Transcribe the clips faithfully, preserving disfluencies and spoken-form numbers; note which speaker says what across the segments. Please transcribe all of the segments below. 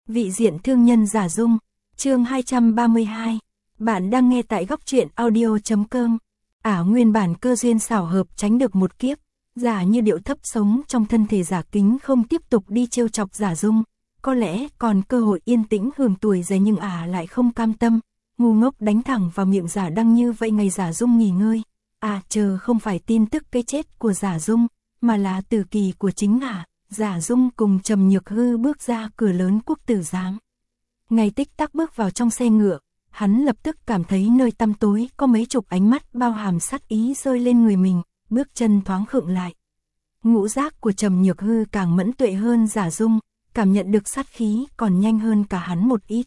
Speaker 1: Vị diện thương nhân giả dung, chương hai trăm ba mươi hai. Bạn đang nghe tại góc truyện audio chấm com. Ả nguyên bản cơ duyên xảo hợp tránh được một kiếp, giả như điệu thấp sống trong thân thể giả kính không tiếp tục đi trêu chọc giả dung, có lẽ còn cơ hội yên tĩnh hưởng tuổi già, nhưng Ả lại không cam tâm, ngu ngốc đánh thẳng vào miệng giả đăng như vậy. Ngày giả dung nghỉ ngơi, à chờ không phải tin tức cái chết của giả dung, mà là tử kỳ của chính Ả. Giả dung cùng Trầm Nhược Hư bước ra cửa lớn quốc tử giám. Ngày tích tắc bước vào trong xe ngựa, hắn lập tức cảm thấy nơi tăm tối có mấy chục ánh mắt bao hàm sát ý rơi lên người mình, bước chân thoáng khựng lại. Ngũ giác của Trầm Nhược Hư càng mẫn tuệ hơn giả dung, cảm nhận được sát khí còn nhanh hơn cả hắn một ít.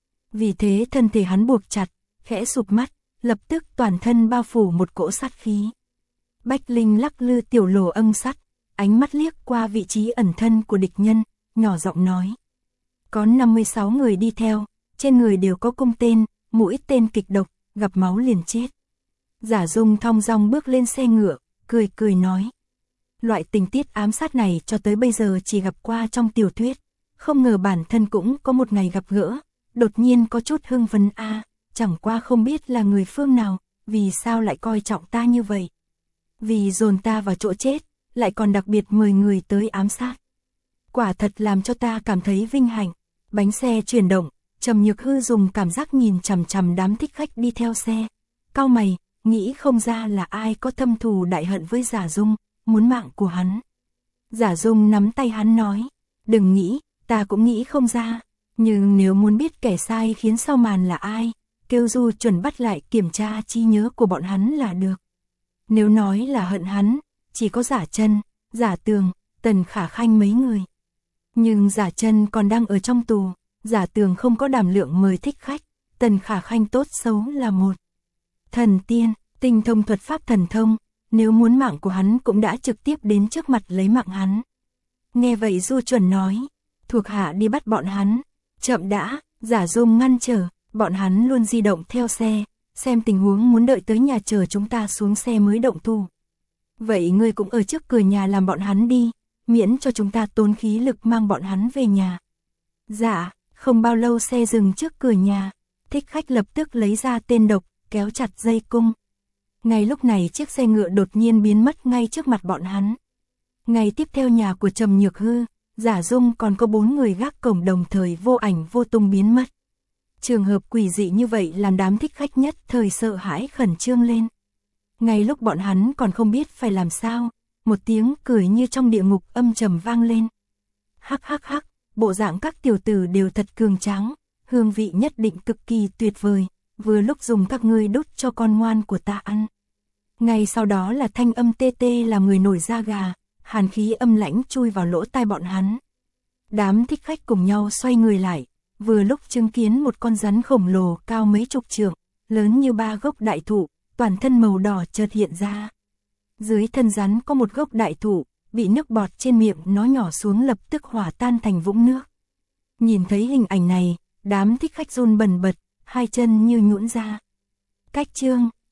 Speaker 1: Vì thế thân thể hắn buộc chặt, khẽ sụp mắt, lập tức toàn thân bao phủ một cỗ sát khí. Bách Linh lắc lư tiểu lồ âm sắt, ánh mắt liếc qua vị trí ẩn thân của địch nhân, nhỏ giọng nói. Có năm mươi sáu người đi theo, trên người đều có cung tên, mũi tên kịch độc, gặp máu liền chết. Giả dung thong dong bước lên xe ngựa, cười cười nói. Loại tình tiết ám sát này cho tới bây giờ chỉ gặp qua trong tiểu thuyết, không ngờ bản thân cũng có một ngày gặp gỡ, đột nhiên có chút hưng phấn a, à, chẳng qua không biết là người phương nào, vì sao lại coi trọng ta như vậy. Vì dồn ta vào chỗ chết, lại còn đặc biệt mời người tới ám sát. Quả thật làm cho ta cảm thấy vinh hạnh. Bánh xe chuyển động, Trầm Nhược Hư dùng cảm giác nhìn chằm chằm đám thích khách đi theo xe. Cau mày, nghĩ không ra là ai có thâm thù đại hận với giả dung, muốn mạng của hắn. Giả dung nắm tay hắn nói, đừng nghĩ, ta cũng nghĩ không ra, nhưng nếu muốn biết kẻ sai khiến sau màn là ai, kêu Du chuẩn bắt lại kiểm tra trí nhớ của bọn hắn là được. Nếu nói là hận hắn, chỉ có Giả Chân, Giả Tường, Tần Khả Khanh mấy người. Nhưng Giả Chân còn đang ở trong tù, Giả Tường không có đảm lượng mời thích khách, Tần Khả Khanh tốt xấu là một thần tiên, tinh thông thuật pháp thần thông, nếu muốn mạng của hắn cũng đã trực tiếp đến trước mặt lấy mạng hắn. Nghe vậy Du chuẩn nói, thuộc hạ đi bắt bọn hắn. Chậm đã, Giả dung ngăn trở, bọn hắn luôn di động theo xe, xem tình huống muốn đợi tới nhà chờ chúng ta xuống xe mới động thủ. Vậy ngươi cũng ở trước cửa nhà làm bọn hắn đi, miễn cho chúng ta tốn khí lực mang bọn hắn về nhà. Dạ, không bao lâu xe dừng trước cửa nhà, thích khách lập tức lấy ra tên độc, kéo chặt dây cung. Ngay lúc này chiếc xe ngựa đột nhiên biến mất ngay trước mặt bọn hắn. Ngày tiếp theo nhà của Trầm Nhược Hư, Giả dung còn có bốn người gác cổng đồng thời vô ảnh vô tung biến mất. Trường hợp quỷ dị như vậy làm đám thích khách nhất thời sợ hãi khẩn trương lên. Ngay lúc bọn hắn còn không biết phải làm sao, một tiếng cười như trong địa ngục âm trầm vang lên. Hắc hắc hắc, bộ dạng các tiểu tử đều thật cường tráng, hương vị nhất định cực kỳ tuyệt vời, vừa lúc dùng các ngươi đút cho con ngoan của ta ăn. Ngay sau đó là thanh âm tê tê làm người nổi da gà, hàn khí âm lãnh chui vào lỗ tai bọn hắn. Đám thích khách cùng nhau xoay người lại, vừa lúc chứng kiến một con rắn khổng lồ cao mấy chục trượng, lớn như ba gốc đại thụ, toàn thân màu đỏ chợt hiện ra. Dưới thân rắn có một gốc đại thụ, bị nước bọt trên miệng nó nhỏ xuống lập tức hòa tan thành vũng nước. Nhìn thấy hình ảnh này, đám thích khách run bần bật, hai chân như nhũn ra. Cách chương